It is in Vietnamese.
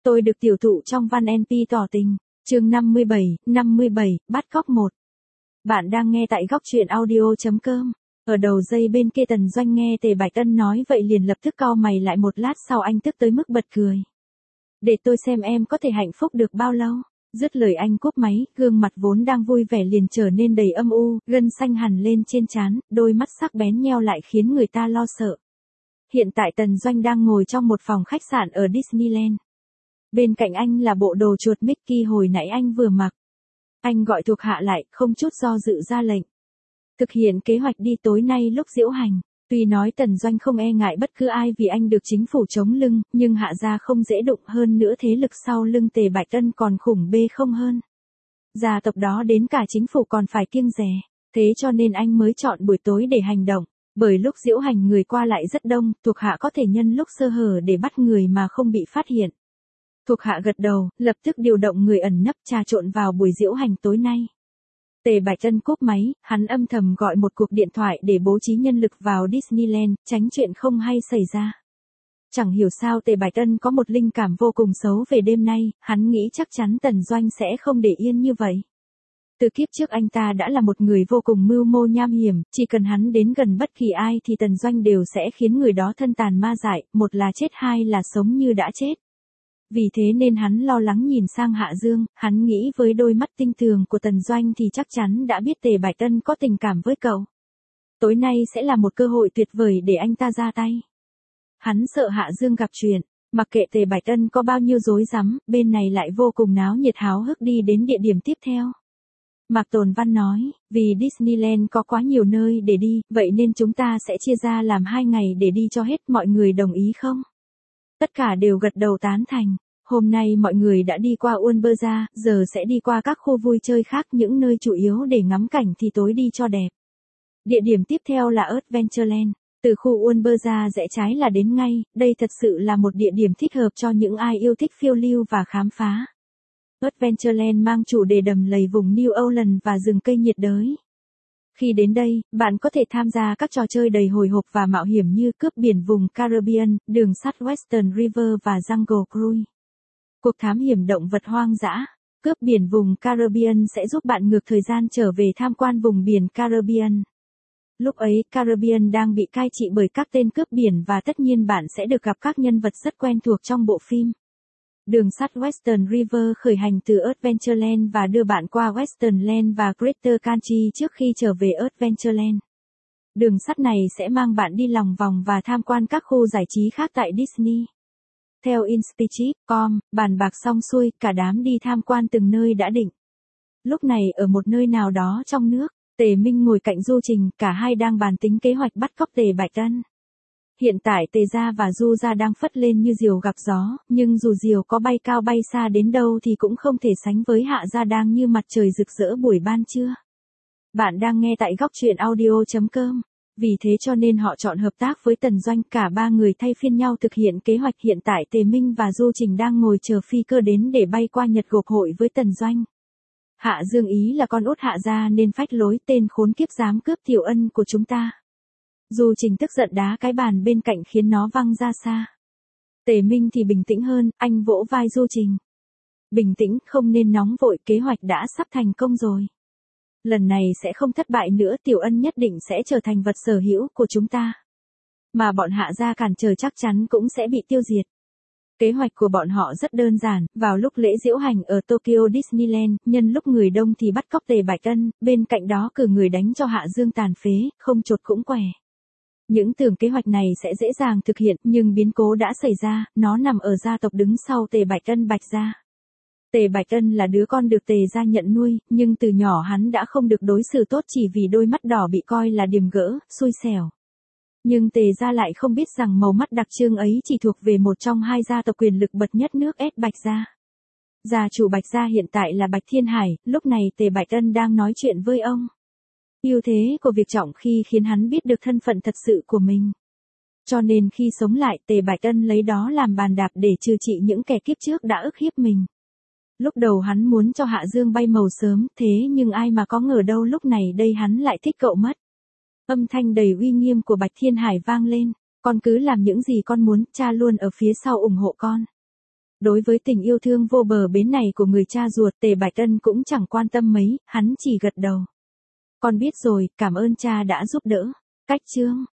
Tôi được tiểu thụ trong văn NP tỏ tình. Chương 57, bắt cóc 1. Bạn đang nghe tại góc truyện audio.com. Ở đầu dây bên kia Tần Doanh nghe Tề Bạch Ân nói vậy liền lập tức cau mày lại, một lát sau anh tức tới mức bật cười. Để tôi xem em có thể hạnh phúc được bao lâu. Dứt lời anh cúp máy, gương mặt vốn đang vui vẻ liền trở nên đầy âm u, gân xanh hằn lên trên trán, đôi mắt sắc bén nheo lại khiến người ta lo sợ. Hiện tại Tần Doanh đang ngồi trong một phòng khách sạn ở Disneyland. Bên cạnh anh là bộ đồ chuột Mickey hồi nãy anh vừa mặc. Anh gọi thuộc hạ lại, không chút do dự ra lệnh. Thực hiện kế hoạch đi tối nay lúc diễu hành. Tuy nói Tần Doanh không e ngại bất cứ ai vì anh được chính phủ chống lưng, nhưng hạ gia không dễ đụng, hơn nữa thế lực sau lưng Tề Bạch Ân còn khủng bê không hơn. Gia tộc đó đến cả chính phủ còn phải kiêng dè, thế cho nên anh mới chọn buổi tối để hành động. Bởi lúc diễu hành người qua lại rất đông, thuộc hạ có thể nhân lúc sơ hở để bắt người mà không bị phát hiện. Thuộc hạ gật đầu, lập tức điều động người ẩn nấp trà trộn vào buổi diễu hành tối nay. Tề Bạch Ân cúp máy, hắn âm thầm gọi một cuộc điện thoại để bố trí nhân lực vào Disneyland, tránh chuyện không hay xảy ra. Chẳng hiểu sao Tề Bạch Ân có một linh cảm vô cùng xấu về đêm nay, hắn nghĩ chắc chắn Tần Doanh sẽ không để yên như vậy. Từ kiếp trước anh ta đã là một người vô cùng mưu mô nham hiểm, chỉ cần hắn đến gần bất kỳ ai thì Tần Doanh đều sẽ khiến người đó thân tàn ma dại, một là chết hai là sống như đã chết. Vì thế nên hắn lo lắng nhìn sang Hạ Dương, hắn nghĩ với đôi mắt tinh tường của Tần Doanh thì chắc chắn đã biết Tề Bạch Ân có tình cảm với cậu. Tối nay sẽ là một cơ hội tuyệt vời để anh ta ra tay. Hắn sợ Hạ Dương gặp chuyện, mặc kệ Tề Bạch Ân có bao nhiêu rối rắm, bên này lại vô cùng náo nhiệt háo hức đi đến địa điểm tiếp theo. Mạc Tồn Văn nói, vì Disneyland có quá nhiều nơi để đi, vậy nên chúng ta sẽ chia ra làm 2 ngày để đi cho hết, mọi người đồng ý không? Tất cả đều gật đầu tán thành. Hôm nay mọi người đã đi qua Ulberza, giờ sẽ đi qua các khu vui chơi khác, những nơi chủ yếu để ngắm cảnh thì tối đi cho đẹp. Địa điểm tiếp theo là Adventureland. Từ khu Ulberza rẽ trái là đến ngay, đây thật sự là một địa điểm thích hợp cho những ai yêu thích phiêu lưu và khám phá. Adventureland mang chủ đề đầm lầy vùng New Orleans và rừng cây nhiệt đới. Khi đến đây, bạn có thể tham gia các trò chơi đầy hồi hộp và mạo hiểm như cướp biển vùng Caribbean, đường sắt Western River và Jungle Cruise. Cuộc thám hiểm động vật hoang dã. Cướp biển vùng Caribbean sẽ giúp bạn ngược thời gian trở về tham quan vùng biển Caribbean. Lúc ấy, Caribbean đang bị cai trị bởi các tên cướp biển và tất nhiên bạn sẽ được gặp các nhân vật rất quen thuộc trong bộ phim. Đường sắt Western River khởi hành từ Adventureland và đưa bạn qua Westernland và Greater Country trước khi trở về Adventureland. Đường sắt này sẽ mang bạn đi lòng vòng và tham quan các khu giải trí khác tại Disney. Theo Inspectrip.com, bàn bạc xong xuôi, cả đám đi tham quan từng nơi đã định. Lúc này ở một nơi nào đó trong nước, Tề Minh ngồi cạnh Du Trình, cả hai đang bàn tính kế hoạch bắt cóc Tề Bạch Ân. Hiện tại Tề gia và Du gia đang phất lên như diều gặp gió, nhưng dù diều có bay cao bay xa đến đâu thì cũng không thể sánh với Hạ gia đang như mặt trời rực rỡ buổi ban trưa. Bạn đang nghe tại góc truyện audio.com. Vì thế cho nên họ chọn hợp tác với Tần Doanh, cả ba người thay phiên nhau thực hiện kế hoạch. Hiện tại Tề Minh và Du Trình đang ngồi chờ phi cơ đến để bay qua Nhật gộp hội với Tần Doanh. Hạ Dương ý là con út Hạ gia nên phách lối, tên khốn kiếp dám cướp Tiểu Ân của chúng ta. Du Trình tức giận đá cái bàn bên cạnh khiến nó văng ra xa. Tề Minh thì bình tĩnh hơn, anh vỗ vai Du Trình. Bình tĩnh, không nên nóng vội, kế hoạch đã sắp thành công rồi. Lần này sẽ không thất bại nữa, Tiểu Ân nhất định sẽ trở thành vật sở hữu của chúng ta. Mà bọn Hạ gia cản trở chắc chắn cũng sẽ bị tiêu diệt. Kế hoạch của bọn họ rất đơn giản, vào lúc lễ diễu hành ở Tokyo Disneyland, nhân lúc người đông thì bắt cóc Tề Bạch Ân, bên cạnh đó cử người đánh cho Hạ Dương tàn phế, không chột cũng què. Những tưởng kế hoạch này sẽ dễ dàng thực hiện, nhưng biến cố đã xảy ra, nó nằm ở gia tộc đứng sau Tề Bạch Ân, Bạch gia. Tề Bạch Ân là đứa con được Tề gia nhận nuôi, nhưng từ nhỏ hắn đã không được đối xử tốt chỉ vì đôi mắt đỏ bị coi là điềm gỡ, xui xẻo. Nhưng Tề gia lại không biết rằng màu mắt đặc trưng ấy chỉ thuộc về một trong hai gia tộc quyền lực bậc nhất nước S, Bạch gia. Gia chủ Bạch gia hiện tại là Bạch Thiên Hải, lúc này Tề Bạch Ân đang nói chuyện với ông. Ưu thế của việc trọng khi khiến hắn biết được thân phận thật sự của mình. Cho nên khi sống lại, Tề Bạch Ân lấy đó làm bàn đạp để trừ trị những kẻ kiếp trước đã ức hiếp mình. Lúc đầu hắn muốn cho Hạ Dương bay màu sớm, thế nhưng ai mà có ngờ đâu lúc này đây hắn lại thích cậu mất. Âm thanh đầy uy nghiêm của Bạch Thiên Hải vang lên, con cứ làm những gì con muốn, cha luôn ở phía sau ủng hộ con. Đối với tình yêu thương vô bờ bến này của người cha ruột, Tề Bạch Ân cũng chẳng quan tâm mấy, hắn chỉ gật đầu. Con biết rồi, cảm ơn cha đã giúp đỡ. Cách chương